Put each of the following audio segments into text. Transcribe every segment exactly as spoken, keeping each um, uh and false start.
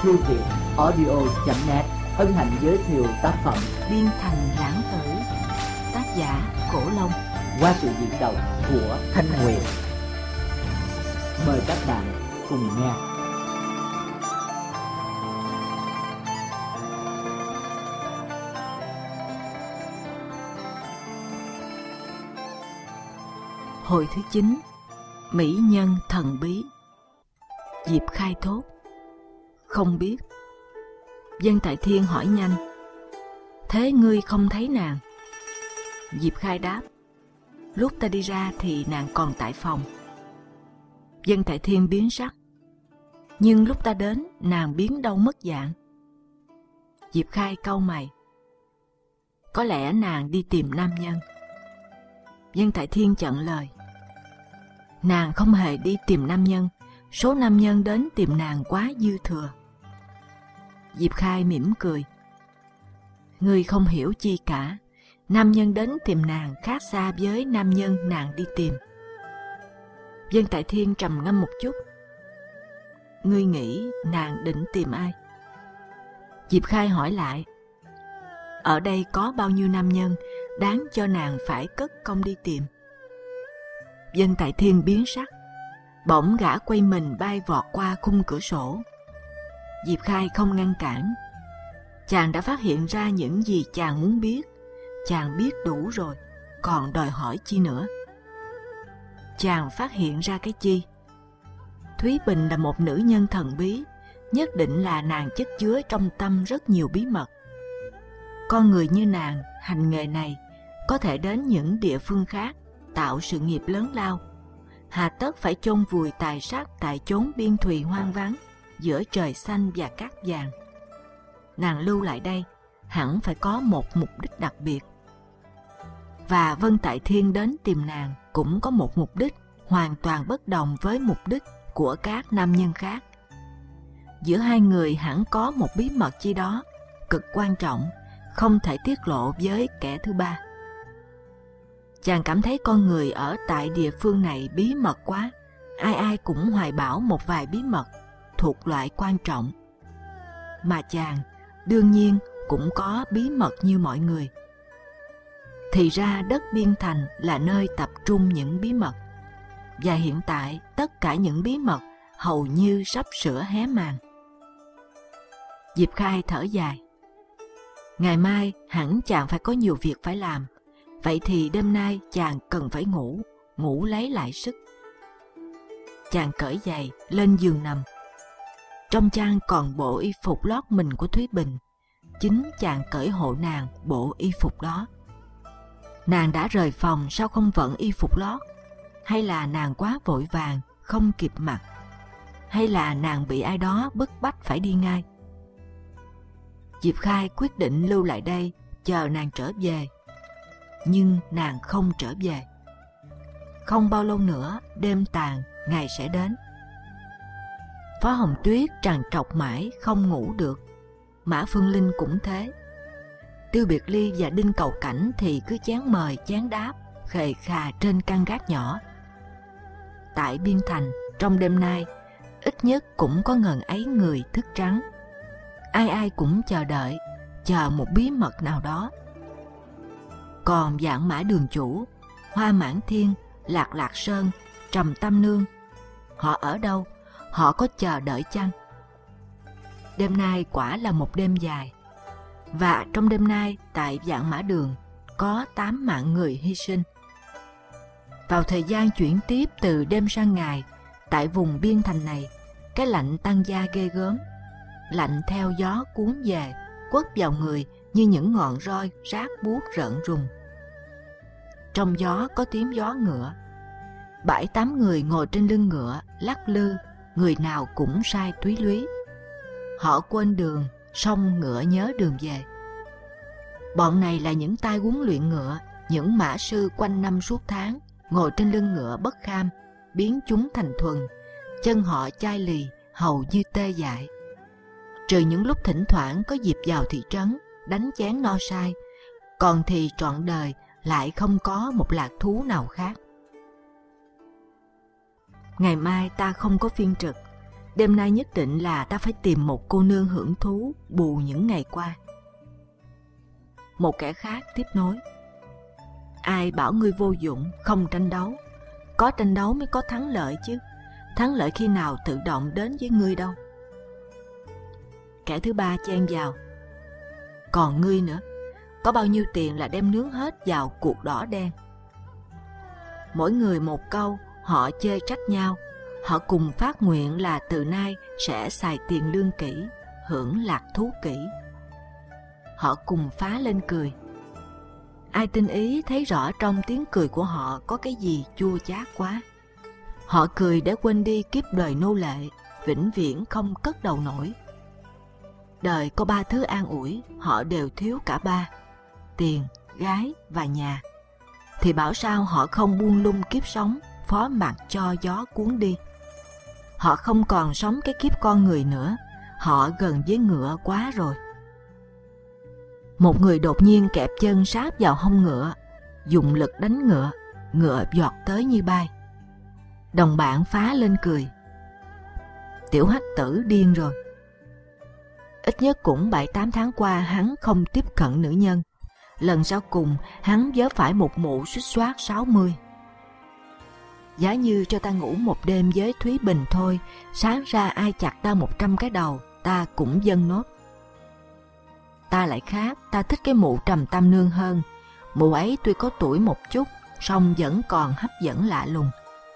thư viện audio chấm net hân hạnh giới thiệu tác phẩm Biên Thành Lãng Tử, tác giả Cổ Long, qua sự diễn đọc của Thanh Huyền. Mời các bạn cùng nghe. Hồi thứ chín. Mỹ nhân thần bí. Diệp Khai thốt: không biết. Dân Tại Thiên hỏi nhanh: thế ngươi không thấy nàng? Diệp Khai đáp: lúc ta đi ra thì nàng còn tại phòng. Dân Tại Thiên biến sắc: nhưng lúc ta đến nàng biến đâu mất dạng? Diệp Khai cau mày: có lẽ nàng đi tìm nam nhân. Dân Tại Thiên chặn lời: nàng không hề đi tìm nam nhân, số nam nhân đến tìm nàng quá dư thừa. Diệp Khai mỉm cười: ngươi không hiểu chi cả, nam nhân đến tìm nàng khác xa với nam nhân nàng đi tìm. Dân Tại Thiên trầm ngâm một chút: ngươi nghĩ nàng định tìm ai? Diệp Khai hỏi lại: ở đây có bao nhiêu nam nhân đáng cho nàng phải cất công đi tìm? Dân Tại Thiên biến sắc, bỗng gã quay mình bay vọt qua khung cửa sổ. Diệp Khai không ngăn cản. Chàng đã phát hiện ra những gì chàng muốn biết. Chàng biết đủ rồi, còn đòi hỏi chi nữa? Chàng phát hiện ra cái chi? Thúy Bình là một nữ nhân thần bí, nhất định là nàng chất chứa trong tâm rất nhiều bí mật. Con người như nàng hành nghề này có thể đến những địa phương khác tạo sự nghiệp lớn lao, hà tất phải chôn vùi tài sắc tại chốn biên thùy hoang vắng giữa trời xanh và cát vàng. Nàng lưu lại đây hẳn phải có một mục đích đặc biệt. Và Vân Tại Thiên đến tìm nàng cũng có một mục đích hoàn toàn bất đồng với mục đích của các nam nhân khác. Giữa hai người hẳn có một bí mật chi đó cực quan trọng, không thể tiết lộ với kẻ thứ ba. Chàng cảm thấy con người ở tại địa phương này bí mật quá, ai ai cũng hoài bão một vài bí mật thuộc loại quan trọng. Mà chàng đương nhiên cũng có bí mật như mọi người. Thì ra đất Biên Thành là nơi tập trung những bí mật, và hiện tại tất cả những bí mật hầu như sắp sửa hé màn. Diệp Khai thở dài: ngày mai hẳn chàng phải có nhiều việc phải làm, vậy thì đêm nay chàng cần phải ngủ, ngủ lấy lại sức. Chàng cởi giày lên giường nằm. Trong chăn còn bộ y phục lót mình của Thúy Bình. Chính chàng cởi hộ nàng bộ y phục đó. Nàng đã rời phòng sao không vận y phục lót? Hay là nàng quá vội vàng không kịp mặc? Hay là nàng bị ai đó bức bách phải đi ngay? Diệp Khai quyết định lưu lại đây chờ nàng trở về. Nhưng nàng không trở về. Không bao lâu nữa đêm tàn, ngày sẽ đến. Phó Hồng Tuyết trằn trọc mãi không ngủ được. Mã Phương Linh cũng thế. Tiêu Biệt Ly và Đinh Cầu Cảnh thì cứ chán mời chán đáp khề khà trên căn gác nhỏ. Tại Biên Thành trong đêm nay ít nhất cũng có ngần ấy người thức trắng. Ai ai cũng chờ đợi, chờ một bí mật nào đó. Còn Vạn Mã Đường chủ, Hoa Mãn Thiên, Lạc Lạc Sơn, Trầm Tam Nương, họ ở đâu? Họ có chờ đợi chăng? Đêm nay quả là một đêm dài. Và trong đêm nay tại Vạn Mã Đường có tám mạng người hy sinh. Vào thời gian chuyển tiếp từ đêm sang ngày, tại vùng Biên Thành này, cái lạnh tăng gia ghê gớm. Lạnh theo gió cuốn về, quất vào người như những ngọn roi rát buốt rợn rùng. Trong gió có tiếng gió ngựa. Bảy tám người ngồi trên lưng ngựa lắc lư, người nào cũng sai túy lúy. Họ quên đường, song ngựa nhớ đường về. Bọn này là những tay huấn luyện ngựa, những mã sư quanh năm suốt tháng ngồi trên lưng ngựa bất kham, biến chúng thành thuần. Chân họ chai lì, hầu như tê dại. Trừ những lúc thỉnh thoảng có dịp vào thị trấn đánh chén no sai, còn thì trọn đời lại không có một lạc thú nào khác. Ngày mai ta không có phiên trực, đêm nay nhất định là ta phải tìm một cô nương hưởng thú bù những ngày qua. Một kẻ khác tiếp nối. Ai bảo ngươi vô dụng, không tranh đấu? Có tranh đấu mới có thắng lợi chứ. Thắng lợi khi nào tự động đến với ngươi đâu. Kẻ thứ ba chen vào. Còn ngươi nữa, có bao nhiêu tiền là đem nướng hết vào cuộc đỏ đen. Mỗi người một câu, họ chê trách nhau. Họ cùng phát nguyện là từ nay sẽ xài tiền lương kỹ, hưởng lạc thú kỹ. Họ cùng phá lên cười. Ai tinh ý thấy rõ trong tiếng cười của họ có cái gì chua chát quá. Họ cười để quên đi kiếp đời nô lệ, vĩnh viễn không cất đầu nổi. Đời có ba thứ an ủi, họ đều thiếu cả ba: tiền, gái và nhà. Thì bảo sao họ không buông lung kiếp sống, phó mặc cho gió cuốn đi. Họ không còn sống cái kiếp con người nữa, họ gần với ngựa quá rồi. Một người đột nhiên kẹp chân sát vào hông ngựa, dùng lực đánh ngựa, ngựa giọt tới như bay. Đồng bạn phá lên cười. Tiểu hắc tử điên rồi. Ít nhất cũng bảy tám tháng qua hắn không tiếp cận nữ nhân. Lần sau cùng hắn vớ phải một mụ suýt soát sáu mươi. Giá như cho ta ngủ một đêm với Thúy Bình thôi, sáng ra ai chặt ta một trăm cái đầu, ta cũng dâng nốt. Ta lại khác, ta thích cái mụ Trầm Tam Nương hơn. Mụ ấy tuy có tuổi một chút, song vẫn còn hấp dẫn lạ lùng.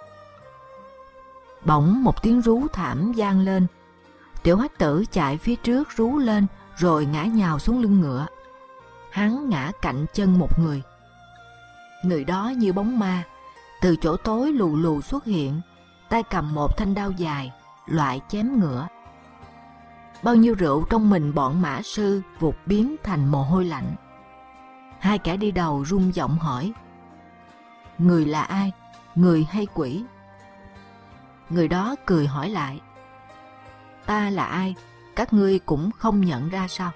Bỗng một tiếng rú thảm vang lên. Tiểu hắc tử chạy phía trước rú lên, rồi ngã nhào xuống lưng ngựa. Hắn ngã cạnh chân một người. Người đó như bóng ma, từ chỗ tối lù lù xuất hiện, tay cầm một thanh đao dài, loại chém ngựa. Bao nhiêu rượu trong mình bọn mã sư vụt biến thành mồ hôi lạnh. Hai kẻ đi đầu run giọng hỏi: người là ai, người hay quỷ? Người đó cười hỏi lại: ta là ai, các ngươi cũng không nhận ra sao?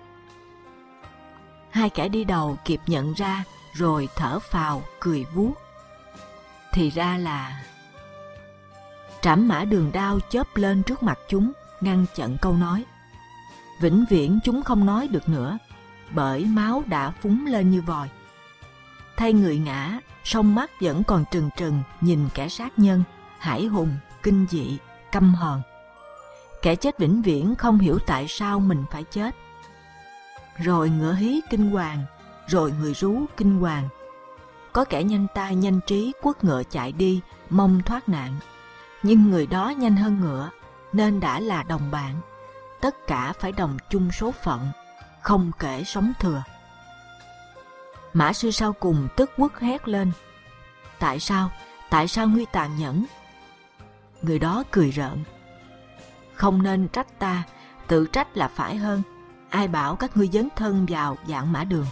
Hai kẻ đi đầu kịp nhận ra, rồi thở phào cười vuốt. Thì ra là... Trảm mã đường đao chớp lên trước mặt chúng, ngăn chặn câu nói. Vĩnh viễn chúng không nói được nữa, bởi máu đã phúng lên như vòi. Thay người ngã, song mắt vẫn còn trừng trừng nhìn kẻ sát nhân, hải hùng, kinh dị, căm hờn. Kẻ chết vĩnh viễn không hiểu tại sao mình phải chết. Rồi ngựa hí kinh hoàng, rồi người rú kinh hoàng. Có kẻ nhanh tay nhanh trí quất ngựa chạy đi, mong thoát nạn. Nhưng người đó nhanh hơn ngựa, nên đã là đồng bạn. Tất cả phải đồng chung số phận, không kể sống thừa. Mã sư sau cùng tức quất hét lên: tại sao, tại sao ngươi tàn nhẫn? Người đó cười rợn: không nên trách ta, tự trách là phải hơn. Ai bảo các ngươi dấn thân vào vạn mã đường?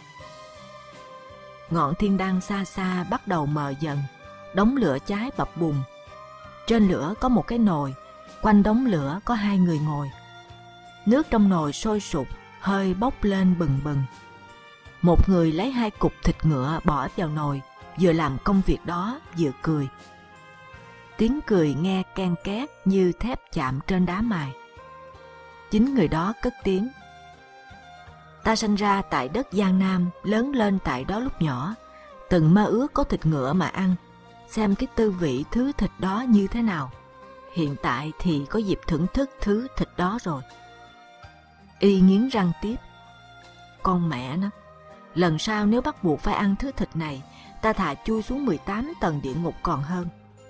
Ngọn thiên đăng xa xa bắt đầu mờ dần, đống lửa cháy bập bùng. Trên lửa có một cái nồi, quanh đống lửa có hai người ngồi. Nước trong nồi sôi sục, hơi bốc lên bừng bừng. Một người lấy hai cục thịt ngựa bỏ vào nồi, vừa làm công việc đó vừa cười. Tiếng cười nghe ken két như thép chạm trên đá mài. Chính người đó cất tiếng: ta sinh ra tại đất Giang Nam, lớn lên tại đó lúc nhỏ, từng mơ ước có thịt ngựa mà ăn, xem cái tư vị thứ thịt đó như thế nào. Hiện tại thì có dịp thưởng thức thứ thịt đó rồi. Y nghiến răng tiếp: con mẹ nó, lần sau nếu bắt buộc phải ăn thứ thịt này, ta thà chui xuống mười tám tầng địa ngục còn hơn.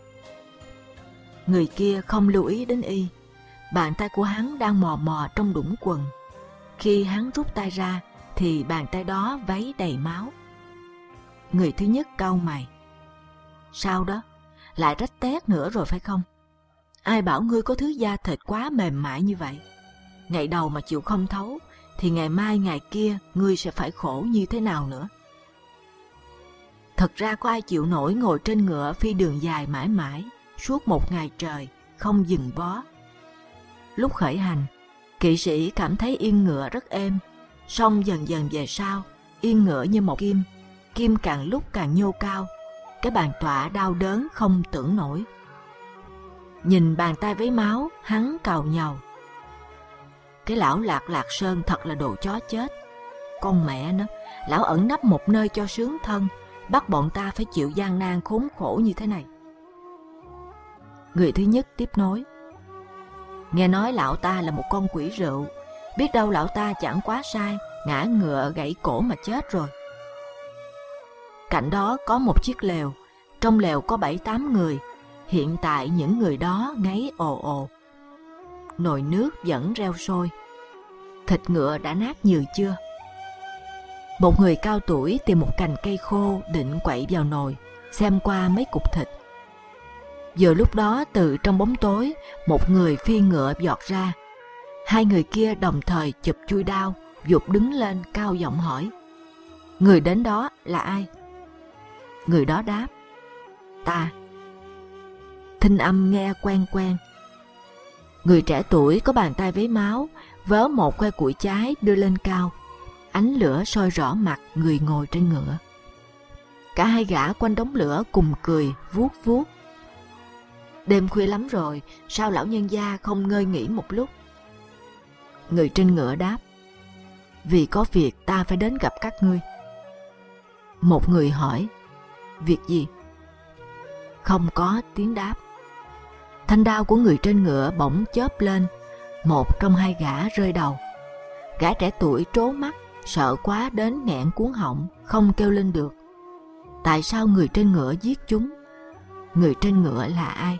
Người kia không lưu ý đến Y. Bàn tay của hắn đang mò mò trong đũng quần. Khi hắn rút tay ra thì bàn tay đó váy đầy máu. Người thứ nhất cau mày: sao đó, lại rách tét nữa rồi phải không? Ai bảo ngươi có thứ da thịt quá mềm mại như vậy? Ngày đầu mà chịu không thấu, thì ngày mai ngày kia ngươi sẽ phải khổ như thế nào nữa? Thật ra có ai chịu nổi ngồi trên ngựa phi đường dài mãi mãi, suốt một ngày trời, không dừng bó. Lúc khởi hành, kỵ sĩ cảm thấy yên ngựa rất êm, song dần dần về sau, yên ngựa như một kim, kim càng lúc càng nhô cao, cái bàn tọa đau đớn không tưởng nổi. Nhìn bàn tay với máu, hắn càu nhàu. Cái lão Lạc Lạc Sơn thật là đồ chó chết. Con mẹ nó, lão ẩn nấp một nơi cho sướng thân, bắt bọn ta phải chịu gian nan khốn khổ như thế này. Người thứ nhất tiếp nối. Nghe nói lão ta là một con quỷ rượu, biết đâu lão ta chẳng quá sai, ngã ngựa gãy cổ mà chết rồi. Cạnh đó có một chiếc lều, trong lều có bảy tám người, hiện tại những người đó ngáy ồ ồ. Nồi nước vẫn reo sôi. Thịt ngựa đã nát nhừ chưa? Một người cao tuổi tìm một cành cây khô định quậy vào nồi, xem qua mấy cục thịt. Vừa lúc đó từ trong bóng tối, một người phi ngựa vọt ra. Hai người kia đồng thời chụp chui đao, vụt đứng lên cao giọng hỏi. Người đến đó là ai? Người đó đáp. Ta. Thinh âm nghe quen quen. Người trẻ tuổi có bàn tay vấy máu, vớ một que củi cháy đưa lên cao. Ánh lửa soi rõ mặt người ngồi trên ngựa. Cả hai gã quanh đống lửa cùng cười, vuốt vuốt. Đêm khuya lắm rồi, sao lão nhân gia không ngơi nghỉ một lúc? Người trên ngựa đáp. Vì có việc ta phải đến gặp các ngươi. Một người hỏi. Việc gì? Không có tiếng đáp. Thanh đao của người trên ngựa bỗng chớp lên. Một trong hai gã rơi đầu. Gã trẻ tuổi trố mắt, sợ quá đến nghẹn cuống họng, không kêu lên được. Tại sao người trên ngựa giết chúng? Người trên ngựa là ai?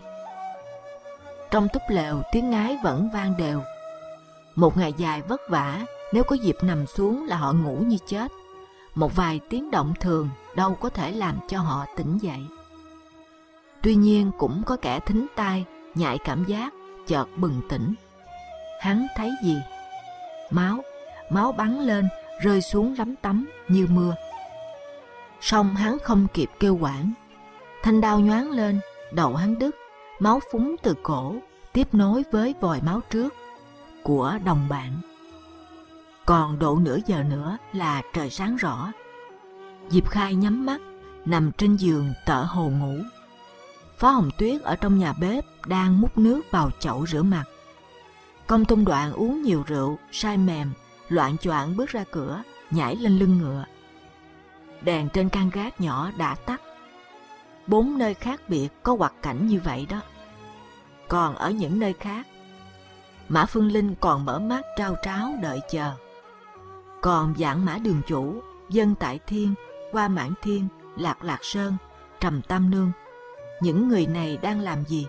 Trong túp lều tiếng ngái vẫn vang đều. Một ngày dài vất vả, nếu có dịp nằm xuống là họ ngủ như chết. Một vài tiếng động thường đâu có thể làm cho họ tỉnh dậy. Tuy nhiên cũng có kẻ thính tai, nhạy cảm giác, chợt bừng tỉnh. Hắn thấy gì? Máu, máu bắn lên, rơi xuống lấm tấm như mưa. Song hắn không kịp kêu oản. Thanh đao nhoáng lên, đầu hắn đứt, máu phúng từ cổ, tiếp nối với vòi máu trước của đồng bạn. Còn độ nửa giờ nữa là trời sáng rõ. Diệp Khai nhắm mắt, nằm trên giường tợ hồ ngủ. Phó Hồng Tuyết ở trong nhà bếp đang múc nước vào chậu rửa mặt. Công Tôn Đoạn uống nhiều rượu, say mềm, loạng choạng bước ra cửa, nhảy lên lưng ngựa. Đèn trên căn gác nhỏ đã tắt. Bốn nơi khác biệt có hoạt cảnh như vậy đó. Còn ở những nơi khác, Mã Phương Linh còn mở mắt trao tráo đợi chờ. Còn Vạn Mã Đường Chủ, Dân Tại Thiên, Hoa Mãn Thiên, Lạc Lạc Sơn, Trầm Tam Nương, những người này đang làm gì?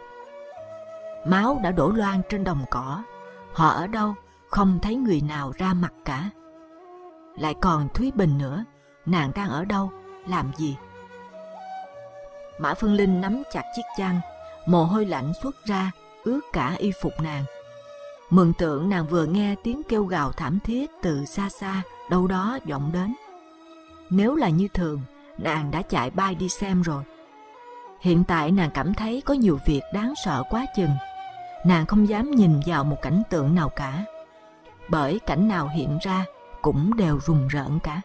Máu đã đổ loang trên đồng cỏ. Họ ở đâu? Không thấy người nào ra mặt cả. Lại còn Thúy Bình nữa, nàng đang ở đâu? Làm gì? Mã Phương Linh nắm chặt chiếc chăn, mồ hôi lạnh xuất ra, ướt cả y phục nàng. Mường tượng nàng vừa nghe tiếng kêu gào thảm thiết từ xa xa, đâu đó vọng đến. Nếu là như thường, nàng đã chạy bay đi xem rồi. Hiện tại nàng cảm thấy có nhiều việc đáng sợ quá chừng. Nàng không dám nhìn vào một cảnh tượng nào cả, bởi cảnh nào hiện ra cũng đều rùng rợn cả.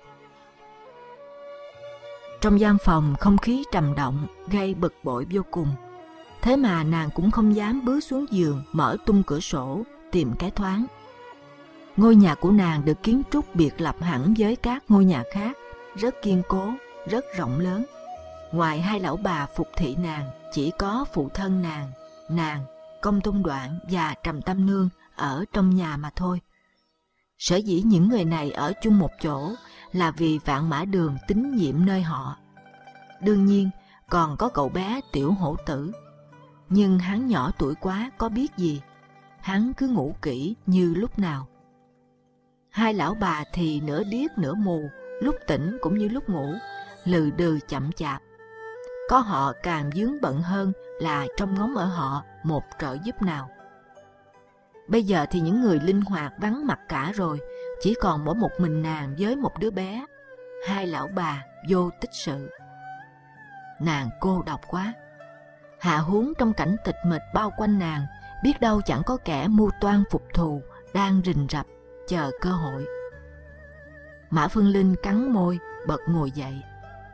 Trong gian phòng không khí trầm động, gây bực bội vô cùng. Thế mà nàng cũng không dám bước xuống giường, mở tung cửa sổ, tìm cái thoáng. Ngôi nhà của nàng được kiến trúc biệt lập hẳn với các ngôi nhà khác, rất kiên cố, rất rộng lớn. Ngoài hai lão bà phục thị nàng, chỉ có phụ thân nàng, nàng, Công Tôn Đoạn và Trầm Tam Nương ở trong nhà mà thôi. Sở dĩ những người này ở chung một chỗ là vì Vạn Mã Đường tín nhiệm nơi họ. Đương nhiên còn có cậu bé Tiểu Hổ Tử, nhưng hắn nhỏ tuổi quá có biết gì. Hắn cứ ngủ kỹ như lúc nào. Hai lão bà thì nửa điếc nửa mù, lúc tỉnh cũng như lúc ngủ, lừ đừ chậm chạp. Có họ càng vướng bận hơn là trông ngóng ở họ một trợ giúp nào. Bây giờ thì những người linh hoạt vắng mặt cả rồi, chỉ còn mỗi một mình nàng với một đứa bé. Hai lão bà vô tích sự. Nàng cô độc quá. Hạ huống trong cảnh tịch mịch bao quanh nàng, biết đâu chẳng có kẻ mưu toan phục thù đang rình rập chờ cơ hội. Mã Phương Linh cắn môi, bật ngồi dậy.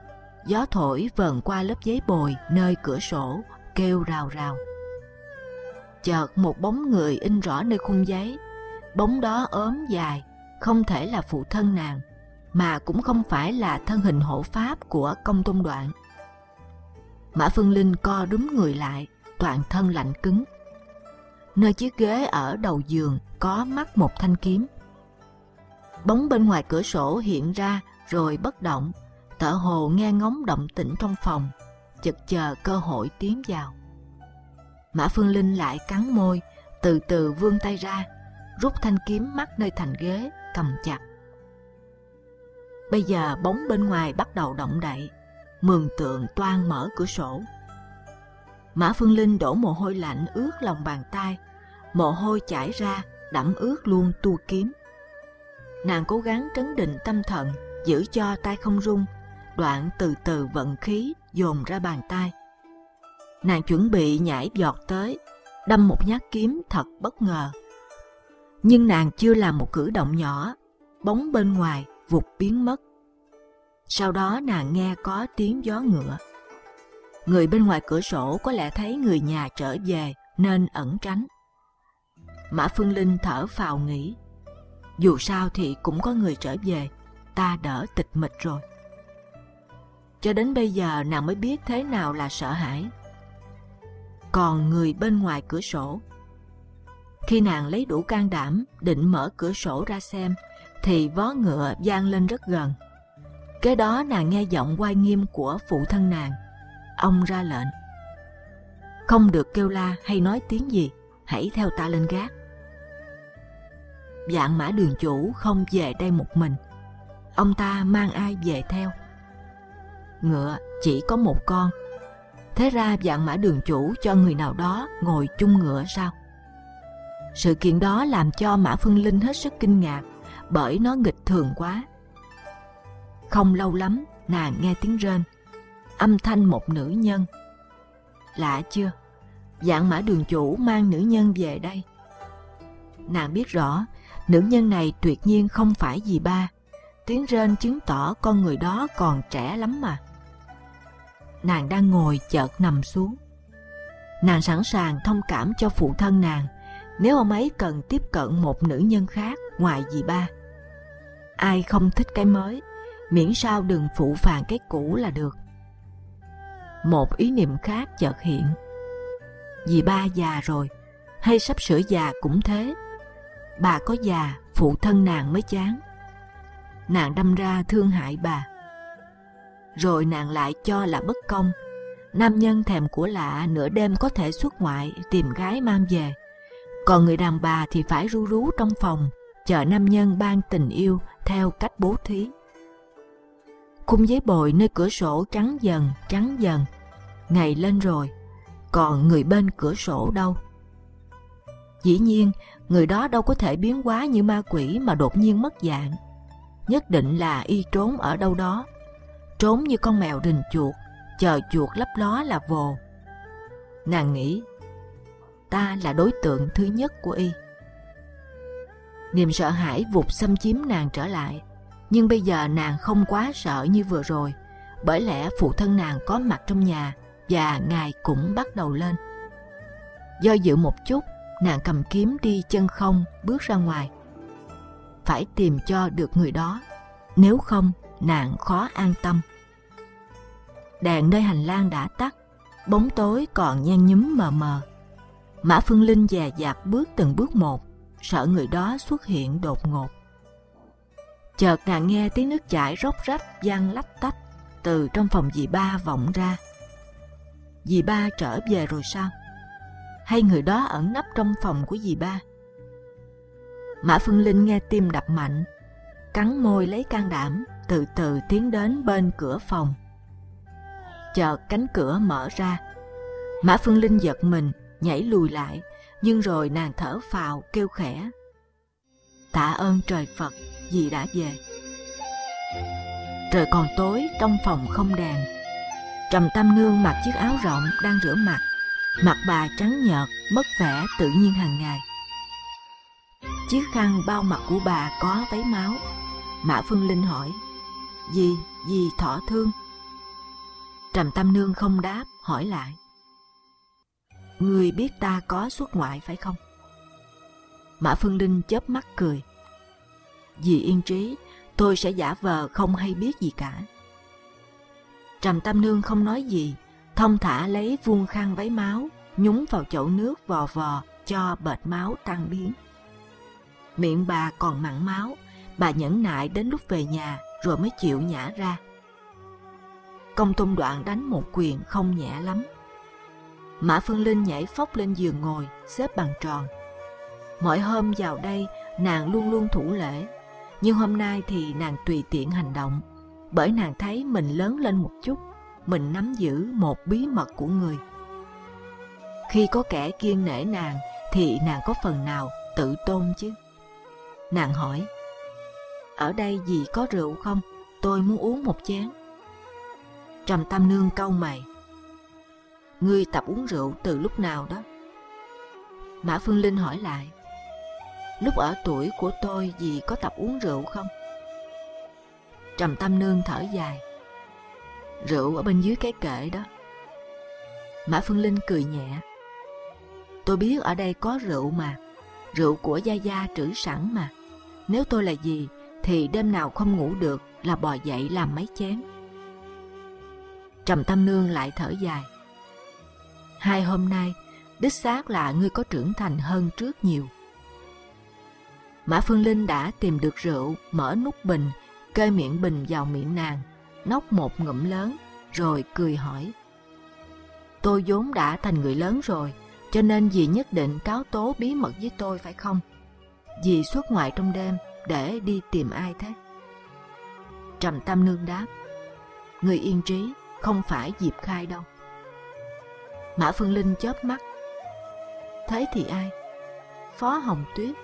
Gió thổi vờn qua lớp giấy bồi nơi cửa sổ, kêu rào rào. Chợt một bóng người in rõ nơi khung giấy. Bóng đó ốm dài, không thể là phụ thân nàng, mà cũng không phải là thân hình hộ pháp của Công Tôn Đoạn. Mã Phương Linh co đúng người lại, toàn thân lạnh cứng. Nơi chiếc ghế ở đầu giường có mắc một thanh kiếm. Bóng bên ngoài cửa sổ hiện ra rồi bất động, tựa hồ nghe ngóng động tĩnh trong phòng, chực chờ cơ hội tiến vào. Mã Phương Linh lại cắn môi, từ từ vươn tay ra, rút thanh kiếm mắc nơi thành ghế, cầm chặt. Bây giờ bóng bên ngoài bắt đầu động đậy, mường tượng toan mở cửa sổ. Mã Phương Linh đổ mồ hôi lạnh ướt lòng bàn tay, mồ hôi chảy ra đẫm ướt luôn tua kiếm. Nàng cố gắng trấn định tâm thần, giữ cho tay không rung, đoạn từ từ vận khí dồn ra bàn tay. Nàng chuẩn bị nhảy vọt tới, đâm một nhát kiếm thật bất ngờ. Nhưng nàng chưa làm một cử động nhỏ, bóng bên ngoài vụt biến mất. Sau đó nàng nghe có tiếng gió ngựa. Người bên ngoài cửa sổ có lẽ thấy người nhà trở về nên ẩn tránh. Mã Phương Linh thở phào nghĩ, dù sao thì cũng có người trở về, ta đỡ tịch mịch rồi. Cho đến bây giờ nàng mới biết thế nào là sợ hãi. Còn người bên ngoài cửa sổ, khi nàng lấy đủ can đảm định mở cửa sổ ra xem, thì vó ngựa vang lên rất gần. Kế đó nàng nghe giọng oai nghiêm của phụ thân nàng. Ông ra lệnh, không được kêu la hay nói tiếng gì, hãy theo ta lên gác. Vạn Mã đường chủ không về đây một mình, ông ta mang ai về theo? Ngựa chỉ có một con, thế ra Vạn Mã đường chủ cho người nào đó ngồi chung ngựa sao? Sự kiện đó làm cho Mã Phương Linh hết sức kinh ngạc, bởi nó nghịch thường quá. Không lâu lắm nàng nghe tiếng rên, âm thanh một nữ nhân. Lạ chưa, Vạn Mã đường chủ mang nữ nhân về đây. Nàng biết rõ nữ nhân này tuyệt nhiên không phải dì ba, tiếng rên chứng tỏ con người đó còn trẻ lắm mà. Nàng đang ngồi chợt nằm xuống. Nàng sẵn sàng thông cảm cho phụ thân nàng nếu ông ấy cần tiếp cận một nữ nhân khác ngoài dì ba. Ai không thích cái mới, miễn sao đừng phụ phàng cái cũ là được. Một ý niệm khác chợt hiện. Dì ba già rồi, hay sắp sửa già cũng thế. Bà có già, phụ thân nàng mới chán. Nàng đâm ra thương hại bà. Rồi nàng lại cho là bất công. Nam nhân thèm của lạ nửa đêm có thể xuất ngoại tìm gái mang về, còn người đàn bà thì phải ru rú trong phòng chờ nam nhân ban tình yêu theo cách bố thí. Khung giấy bồi nơi cửa sổ trắng dần trắng dần, ngày lên rồi, còn người bên cửa sổ đâu? Dĩ nhiên người đó đâu có thể biến hóa như ma quỷ mà đột nhiên mất dạng. Nhất định là y trốn ở đâu đó, trốn như con mèo rình chuột, chờ chuột lấp ló là vồ. Nàng nghĩ, ta là đối tượng thứ nhất của y. Niềm sợ hãi vụt xâm chiếm nàng trở lại, nhưng bây giờ nàng không quá sợ như vừa rồi, bởi lẽ phụ thân nàng có mặt trong nhà và ngài cũng bắt đầu lên. Do dự một chút, nàng cầm kiếm đi chân không bước ra ngoài. Phải tìm cho được người đó, nếu không nàng khó an tâm. Đèn nơi hành lang đã tắt, bóng tối còn nhen nhúm mờ mờ. Mã Phương Linh dè dặt bước từng bước một, sợ người đó xuất hiện đột ngột. Chợt nàng nghe tiếng nước chảy róc rách vang lách tách từ trong phòng dì ba vọng ra. Dì ba trở về rồi sao? Hay người đó ẩn nấp trong phòng của dì ba? Mã Phương Linh nghe tim đập mạnh, cắn môi lấy can đảm, từ từ tiến đến bên cửa phòng. Chợt cánh cửa mở ra, Mã Phương Linh giật mình, nhảy lùi lại, nhưng rồi nàng thở phào kêu khẽ: tạ ơn trời Phật, dì đã về. Trời còn tối, trong phòng không đèn. Trầm Tam Nương mặc chiếc áo rộng đang rửa mặt, mặt bà trắng nhợt, mất vẻ tự nhiên hàng ngày. Chiếc khăn bao mặt của bà có vấy máu. Mã Phương Linh hỏi: dì, dì thọ thương? Trầm Tam Nương không đáp, hỏi lại: Ngươi biết ta có xuất ngoại phải không? Mã Phương Linh chớp mắt cười. Dì yên trí, tôi sẽ giả vờ không hay biết gì cả. Trầm Tam Nương không nói gì, thong thả lấy vuông khăn váy máu, nhúng vào chậu nước vò vò cho bệt máu tan biến. Miệng bà còn mặn máu, bà nhẫn nại đến lúc về nhà rồi mới chịu nhả ra. Công Tôn Đoạn đánh một quyền không nhẹ lắm. Mã Phương Linh nhảy phóc lên giường ngồi, xếp bằng tròn. Mỗi hôm vào đây, nàng luôn luôn thủ lễ, nhưng hôm nay thì nàng tùy tiện hành động, bởi nàng thấy mình lớn lên một chút, mình nắm giữ một bí mật của người. Khi có kẻ kiêng nể nàng, thì nàng có phần nào tự tôn chứ. Nàng hỏi, ở đây dì có rượu không? Tôi muốn uống một chén. Trầm Tam Nương cau mày. Ngươi tập uống rượu từ lúc nào đó? Mã Phương Linh hỏi lại. Lúc ở tuổi của tôi dì có tập uống rượu không? Trầm Tam Nương thở dài. Rượu ở bên dưới cái kệ đó. Mã Phương Linh cười nhẹ. Tôi biết ở đây có rượu mà. Rượu của Gia Gia trữ sẵn mà. Nếu tôi là dì thì đêm nào không ngủ được là bò dậy làm mấy chén. Trầm Tam Nương lại thở dài. Hai hôm nay đích xác là ngươi có trưởng thành hơn trước nhiều. Mã Phương Linh đã tìm được rượu, mở nút bình, kê miệng bình vào miệng nàng, nốc một ngụm lớn, rồi cười hỏi. Tôi vốn đã thành người lớn rồi, cho nên dì nhất định cáo tố bí mật với tôi phải không? Dì xuất ngoại trong đêm để đi tìm ai thế? Trầm Tam Nương đáp. Người yên trí, không phải Diệp Khai đâu. Mã Phương Linh chớp mắt. Thế thì ai? Phó Hồng Tuyết.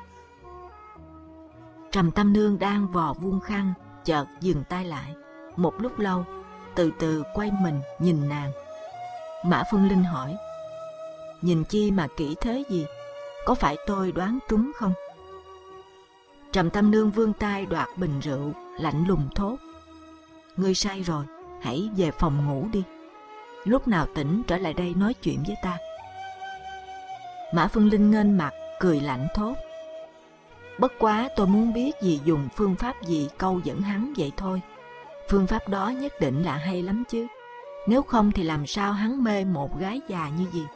Trầm Tam Nương đang vò vuông khăn, chợt dừng tay lại. Một lúc lâu, từ từ quay mình nhìn nàng. Mã Phương Linh hỏi. Nhìn chi mà kỹ thế gì? Có phải tôi đoán trúng không? Trầm Tam Nương vươn tay đoạt bình rượu, lạnh lùng thốt. Ngươi say rồi, hãy về phòng ngủ đi. Lúc nào tỉnh trở lại đây nói chuyện với ta. Mã Phương Linh nghênh mặt, cười lạnh thốt. Bất quá tôi muốn biết dì dùng phương pháp gì câu dẫn hắn vậy thôi. Phương pháp đó nhất định là hay lắm chứ. Nếu không thì làm sao hắn mê một gái già như gì?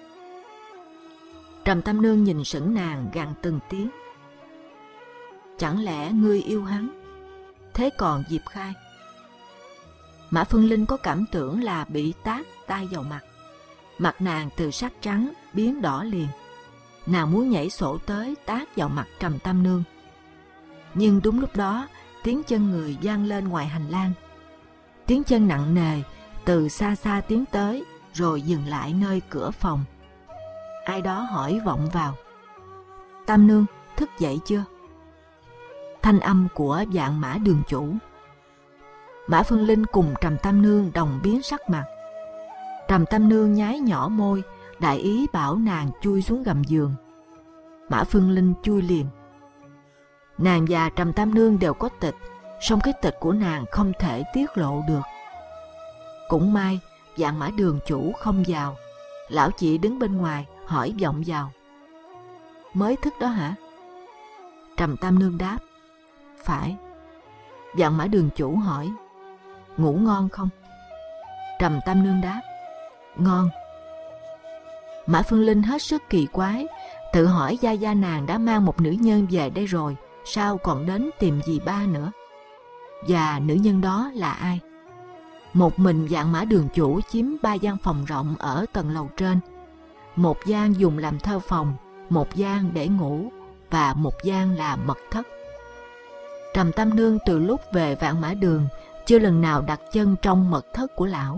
Trầm Tam Nương nhìn sững nàng gằn từng tiếng. Chẳng lẽ ngươi yêu hắn? Thế còn Diệp Khai? Mã Phương Linh có cảm tưởng là bị tát tay vào mặt. Mặt nàng từ sắc trắng biến đỏ liền. Nàng muốn nhảy sổ tới tát vào mặt Trầm Tam Nương. Nhưng đúng lúc đó, tiếng chân người vang lên ngoài hành lang. Tiếng chân nặng nề từ xa xa tiến tới, rồi dừng lại nơi cửa phòng. Ai đó hỏi vọng vào. Tam Nương, thức dậy chưa? Thanh âm của Vạn Mã đường chủ. Mã Phương Linh cùng Trầm Tam Nương đồng biến sắc mặt. Trầm Tam Nương nhái nhỏ môi, đại ý bảo nàng chui xuống gầm giường. Mã Phương Linh chui liền. Nàng và Trầm Tam Nương đều có tịch, song cái tịch của nàng không thể tiết lộ được. Cũng may Vạn Mã đường chủ không vào. Lão chị đứng bên ngoài hỏi vọng vào. Mới thức đó hả? Trầm Tam Nương đáp. Phải. Vạn Mã đường chủ hỏi. Ngủ ngon không? Trầm Tam Nương đáp. Ngon. Mã Phương Linh hết sức kỳ quái, tự hỏi Gia Gia nàng đã mang một nữ nhân về đây rồi, sao còn đến tìm dì ba nữa? Và nữ nhân đó là ai? Một mình Vạn Mã đường chủ chiếm ba gian phòng rộng ở tầng lầu trên. Một gian dùng làm thơ phòng, một gian để ngủ và một gian là mật thất. Trầm Tam Nương từ lúc về Vạn Mã đường chưa lần nào đặt chân trong mật thất của lão.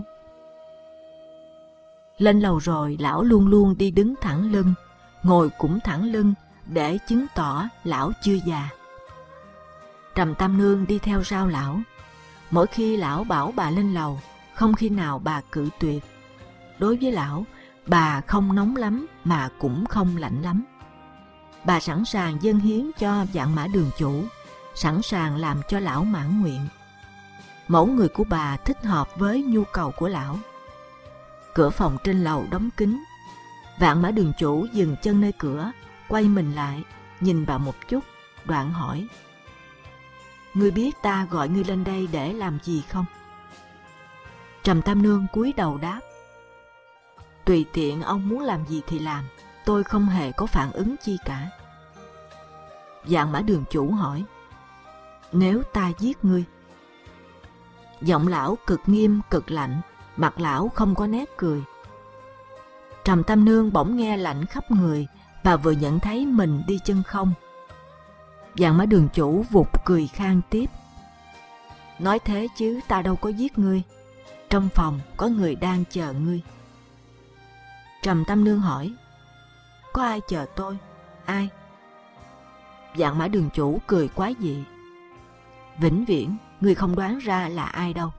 Lên lầu rồi lão luôn luôn đi đứng thẳng lưng, ngồi cũng thẳng lưng để chứng tỏ lão chưa già. Trầm Tam Nương đi theo sau lão. Mỗi khi lão bảo bà lên lầu, không khi nào bà cự tuyệt. Đối với lão, bà không nóng lắm mà cũng không lạnh lắm. Bà sẵn sàng dâng hiến cho Vạn Mã đường chủ, sẵn sàng làm cho lão mãn nguyện. Mẫu người của bà thích hợp với nhu cầu của lão. Cửa phòng trên lầu đóng kín. Vạn Mã Đường chủ dừng chân nơi cửa, quay mình lại, nhìn bà một chút, đoạn hỏi: Ngươi biết ta gọi ngươi lên đây để làm gì không? Trầm Tam Nương cúi đầu đáp: Tùy tiện ông muốn làm gì thì làm, tôi không hề có phản ứng chi cả. Vạn Mã Đường chủ hỏi: Nếu ta giết ngươi? Giọng lão cực nghiêm cực lạnh, mặt lão không có nét cười. Trầm Tam Nương bỗng nghe lạnh khắp người, và vừa nhận thấy mình đi chân không. Vạn Mã Đường chủ vụt cười khang tiếp: Nói thế chứ ta đâu có giết ngươi, trong phòng có người đang chờ ngươi. Trầm Tam Nương hỏi: Có ai chờ tôi? Ai? Vạn Mã Đường chủ cười quái dị: Vĩnh viễn ngươi không đoán ra là ai đâu.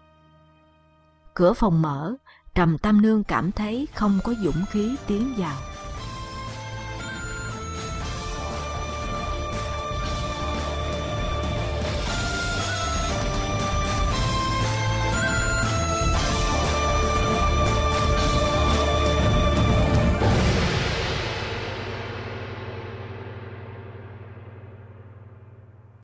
Cửa phòng mở, Trầm Tam Nương cảm thấy không có dũng khí tiến vào.